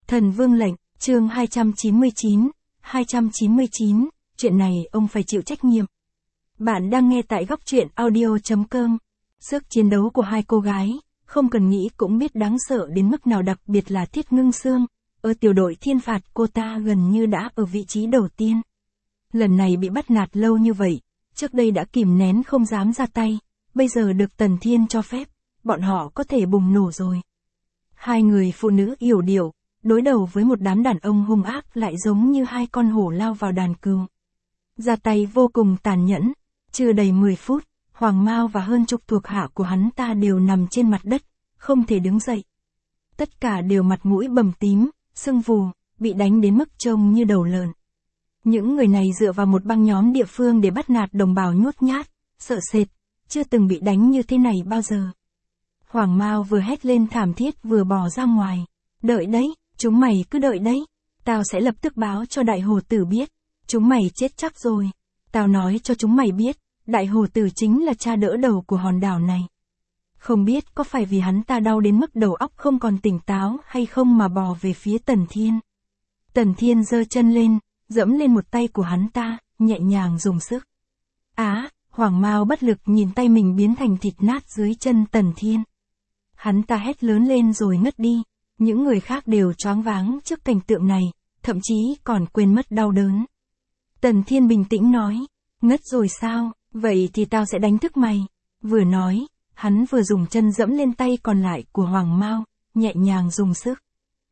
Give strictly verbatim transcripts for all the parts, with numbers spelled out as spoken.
Thần Vương lệnh, chương hai trăm chín mươi chín, hai trăm chín mươi chín, chuyện này ông phải chịu trách nhiệm. Bạn đang nghe tại góc truyện audio.com. Sức chiến đấu của hai cô gái, không cần nghĩ cũng biết đáng sợ đến mức nào, đặc biệt là Tiết Ngưng Sương. Ở tiểu đội thiên phạt cô ta gần như đã ở vị trí đầu tiên. Lần này bị bắt nạt lâu như vậy, trước đây đã kìm nén không dám ra tay, bây giờ được Tần Thiên cho phép, bọn họ có thể bùng nổ rồi. Hai người phụ nữ yểu điệu, đối đầu với một đám đàn ông hung ác lại giống như hai con hổ lao vào đàn cừu. Ra tay vô cùng tàn nhẫn, chưa đầy mười phút, Hoàng Mao và hơn chục thuộc hạ của hắn ta đều nằm trên mặt đất, không thể đứng dậy. Tất cả đều mặt mũi bầm tím, sưng vù, bị đánh đến mức trông như đầu lợn. Những người này dựa vào một băng nhóm địa phương để bắt nạt đồng bào nhút nhát, sợ sệt, chưa từng bị đánh như thế này bao giờ. Hoàng Mao vừa hét lên thảm thiết vừa bò ra ngoài. Đợi đấy, chúng mày cứ đợi đấy. Tao sẽ lập tức báo cho Đại Hồ Tử biết. Chúng mày chết chắc rồi. Tao nói cho chúng mày biết, Đại Hồ Tử chính là cha đỡ đầu của hòn đảo này. Không biết có phải vì hắn ta đau đến mức đầu óc không còn tỉnh táo hay không mà bò về phía Tần Thiên. Tần Thiên giơ chân lên, dẫm lên một tay của hắn ta, nhẹ nhàng dùng sức. Á, Hoàng Mao bất lực nhìn tay mình biến thành thịt nát dưới chân Tần Thiên. Hắn ta hét lớn lên rồi ngất đi. Những người khác đều choáng váng trước cảnh tượng này, thậm chí còn quên mất đau đớn. Tần Thiên bình tĩnh nói, ngất rồi sao, vậy thì tao sẽ đánh thức mày. Vừa nói, hắn vừa dùng chân dẫm lên tay còn lại của Hoàng Mao, nhẹ nhàng dùng sức.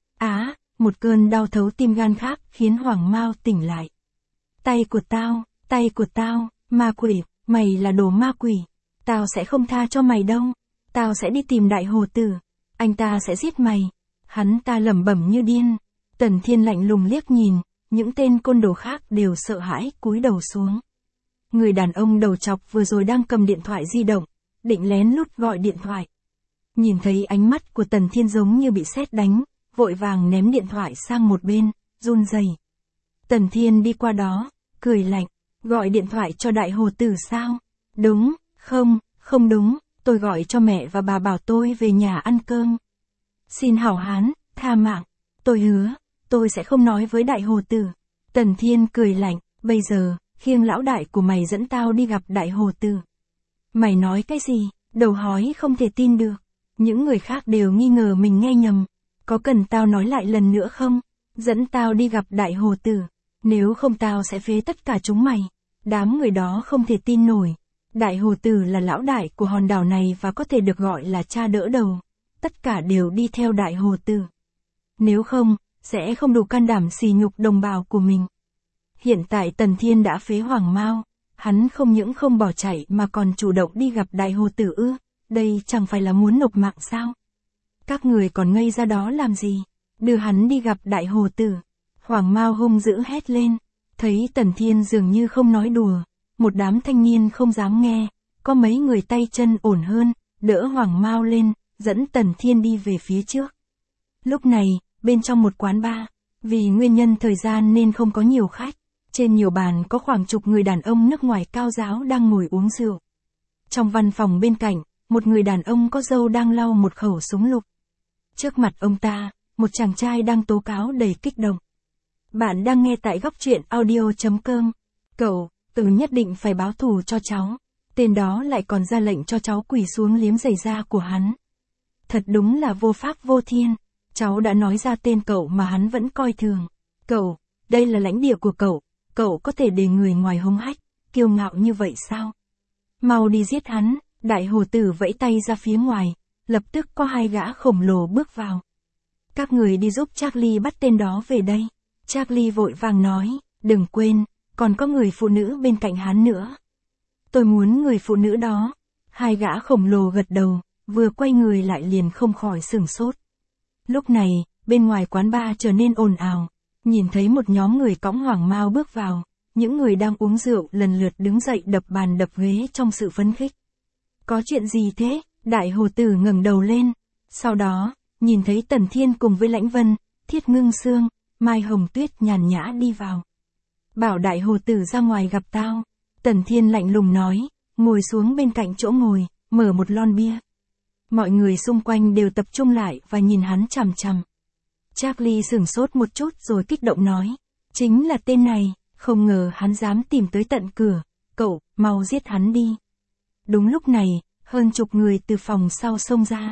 Á, một cơn đau thấu tim gan khác khiến Hoàng Mao tỉnh lại. Tay của tao, tay của tao, ma quỷ, mày là đồ ma quỷ. Tao sẽ không tha cho mày đâu. Tao sẽ đi tìm Đại Hồ Tử. Anh ta sẽ giết mày. Hắn ta lẩm bẩm như điên. Tần Thiên lạnh lùng liếc nhìn, những tên côn đồ khác đều sợ hãi cúi đầu xuống. Người đàn ông đầu chọc vừa rồi đang cầm điện thoại di động, định lén lút gọi điện thoại. Nhìn thấy ánh mắt của Tần Thiên giống như bị sét đánh, vội vàng ném điện thoại sang một bên, run rẩy. Tần Thiên đi qua đó, cười lạnh, gọi điện thoại cho Đại Hồ Tử sao? Đúng, không, không đúng, tôi gọi cho mẹ và bà bảo tôi về nhà ăn cơm. Xin hảo hán, tha mạng, tôi hứa, tôi sẽ không nói với Đại Hồ Tử. Tần Thiên cười lạnh, bây giờ, khiêng lão đại của mày dẫn tao đi gặp Đại Hồ Tử. Mày nói cái gì? Đầu hói không thể tin được. Những người khác đều nghi ngờ mình nghe nhầm. Có cần tao nói lại lần nữa không? Dẫn tao đi gặp Đại Hồ Tử. Nếu không tao sẽ phế tất cả chúng mày. Đám người đó không thể tin nổi. Đại Hồ Tử là lão đại của hòn đảo này và có thể được gọi là cha đỡ đầu. Tất cả đều đi theo Đại Hồ Tử. Nếu không, sẽ không đủ can đảm xỉ nhục đồng bào của mình. Hiện tại Tần Thiên đã phế Hoàng Mao. Hắn không những không bỏ chạy mà còn chủ động đi gặp Đại Hồ Tử ư. Đây chẳng phải là muốn nộp mạng sao? Các người còn ngây ra đó làm gì? Đưa hắn đi gặp Đại Hồ Tử. Hoàng Mao hung dữ hét lên. Thấy Tần Thiên dường như không nói đùa. Một đám thanh niên không dám nghe. Có mấy người tay chân ổn hơn, đỡ Hoàng Mao lên, dẫn Tần Thiên đi về phía trước. Lúc này, bên trong một quán bar, vì nguyên nhân thời gian nên không có nhiều khách. Trên nhiều bàn có khoảng chục người đàn ông nước ngoài cao giáo đang ngồi uống rượu. Trong văn phòng bên cạnh, một người đàn ông có râu đang lau một khẩu súng lục. Trước mặt ông ta, một chàng trai đang tố cáo đầy kích động. Bạn đang nghe tại góc truyện audio.com. Cậu, Tử nhất định phải báo thù cho cháu. Tên đó lại còn ra lệnh cho cháu quỳ xuống liếm giày da của hắn. Thật đúng là vô pháp vô thiên. Cháu đã nói ra tên cậu mà hắn vẫn coi thường. Cậu, đây là lãnh địa của cậu. Cậu có thể để người ngoài hống hách, kiêu ngạo như vậy sao? Mau đi giết hắn. Đại Hồ Tử vẫy tay ra phía ngoài. Lập tức có hai gã khổng lồ bước vào. Các người đi giúp Charlie bắt tên đó về đây. Charlie vội vàng nói, đừng quên, còn có người phụ nữ bên cạnh hắn nữa. Tôi muốn người phụ nữ đó. Hai gã khổng lồ gật đầu, vừa quay người lại liền không khỏi sửng sốt. Lúc này, bên ngoài quán bar trở nên ồn ào. Nhìn thấy một nhóm người cõng Hoàng Mao bước vào, những người đang uống rượu lần lượt đứng dậy đập bàn đập ghế trong sự phấn khích. Có chuyện gì thế? Đại Hồ Tử ngẩng đầu lên. Sau đó, nhìn thấy Tần Thiên cùng với Lãnh Vân, Thiết Ngưng Sương, Mai Hồng Tuyết nhàn nhã đi vào. Bảo Đại Hồ Tử ra ngoài gặp tao. Tần Thiên lạnh lùng nói, ngồi xuống bên cạnh chỗ ngồi, mở một lon bia. Mọi người xung quanh đều tập trung lại và nhìn hắn chằm chằm. Charlie sửng sốt một chút rồi kích động nói. Chính là tên này, không ngờ hắn dám tìm tới tận cửa, cậu, mau giết hắn đi. Đúng lúc này, hơn chục người từ phòng sau xông ra.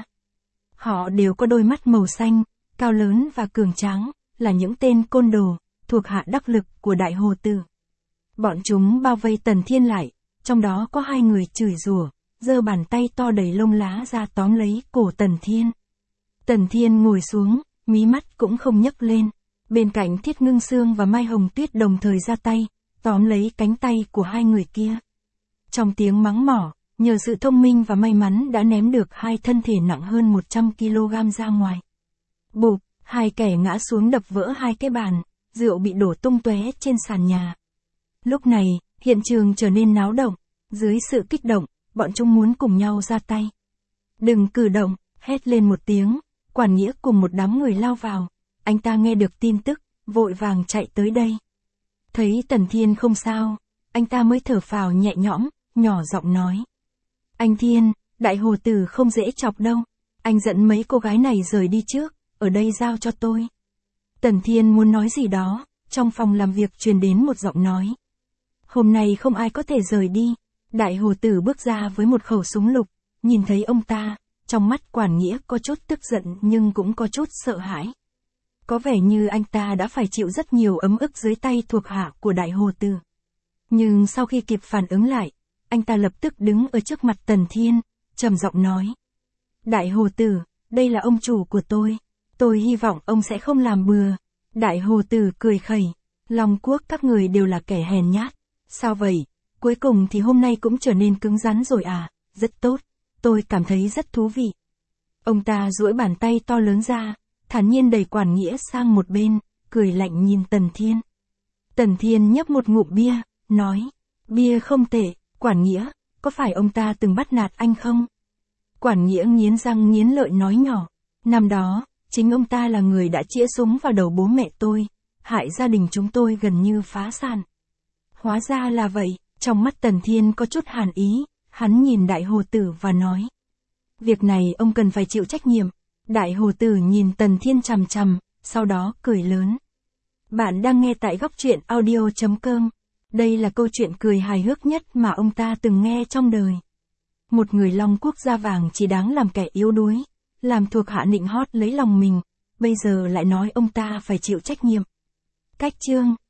Họ đều có đôi mắt màu xanh, cao lớn và cường tráng, là những tên côn đồ, thuộc hạ đắc lực của Đại Hồ Tử. Bọn chúng bao vây Tần Thiên lại, trong đó có hai người chửi rủa, giơ bàn tay to đầy lông lá ra tóm lấy cổ Tần Thiên. Tần Thiên ngồi xuống, mí mắt cũng không nhấc lên. Bên cạnh Thiết Ngưng Sương và Mai Hồng Tuyết đồng thời ra tay, tóm lấy cánh tay của hai người kia. Trong tiếng mắng mỏ, nhờ sự thông minh và may mắn đã ném được hai thân thể nặng hơn một trăm ki lô gam ra ngoài. Bụp, hai kẻ ngã xuống đập vỡ hai cái bàn, rượu bị đổ tung tóe trên sàn nhà. Lúc này, hiện trường trở nên náo động, dưới sự kích động, bọn chúng muốn cùng nhau ra tay. Đừng cử động, hét lên một tiếng, Quản Nghĩa cùng một đám người lao vào. Anh ta nghe được tin tức, vội vàng chạy tới đây. Thấy Tần Thiên không sao, anh ta mới thở phào nhẹ nhõm, nhỏ giọng nói. Anh Thiên, Đại Hồ Tử không dễ chọc đâu. Anh dẫn mấy cô gái này rời đi trước, ở đây giao cho tôi. Tần Thiên muốn nói gì đó, trong phòng làm việc truyền đến một giọng nói. Hôm nay không ai có thể rời đi. Đại Hồ Tử bước ra với một khẩu súng lục, nhìn thấy ông ta, trong mắt Quản Nghĩa có chút tức giận nhưng cũng có chút sợ hãi. Có vẻ như anh ta đã phải chịu rất nhiều ấm ức dưới tay thuộc hạ của Đại Hồ Tử. Nhưng sau khi kịp phản ứng lại, anh ta lập tức đứng ở trước mặt Tần Thiên, trầm giọng nói. Đại Hồ Tử, đây là ông chủ của tôi. Tôi hy vọng ông sẽ không làm bừa. Đại Hồ Tử cười khẩy. Long Quốc các người đều là kẻ hèn nhát. Sao vậy? Cuối cùng thì hôm nay cũng trở nên cứng rắn rồi à? Rất tốt. Tôi cảm thấy rất thú vị. Ông ta duỗi bàn tay to lớn ra, thản nhiên đẩy Quản Nghĩa sang một bên, cười lạnh nhìn Tần Thiên. Tần Thiên nhấp một ngụm bia, nói. Bia không tệ, Quản Nghĩa, có phải ông ta từng bắt nạt anh không? Quản Nghĩa nghiến răng nghiến lợi nói nhỏ. Năm đó, chính ông ta là người đã chĩa súng vào đầu bố mẹ tôi, hại gia đình chúng tôi gần như phá sản. Hóa ra là vậy, trong mắt Tần Thiên có chút hàn ý, hắn nhìn Đại Hồ Tử và nói. Việc này ông cần phải chịu trách nhiệm. Đại Hồ Tử nhìn Tần Thiên chằm chằm, sau đó cười lớn. Bạn đang nghe tại góc truyện audio chấm com. Đây là câu chuyện cười hài hước nhất mà ông ta từng nghe trong đời. Một người Long Quốc da vàng chỉ đáng làm kẻ yếu đuối, làm thuộc hạ nịnh hót lấy lòng mình, bây giờ lại nói ông ta phải chịu trách nhiệm. Cách chương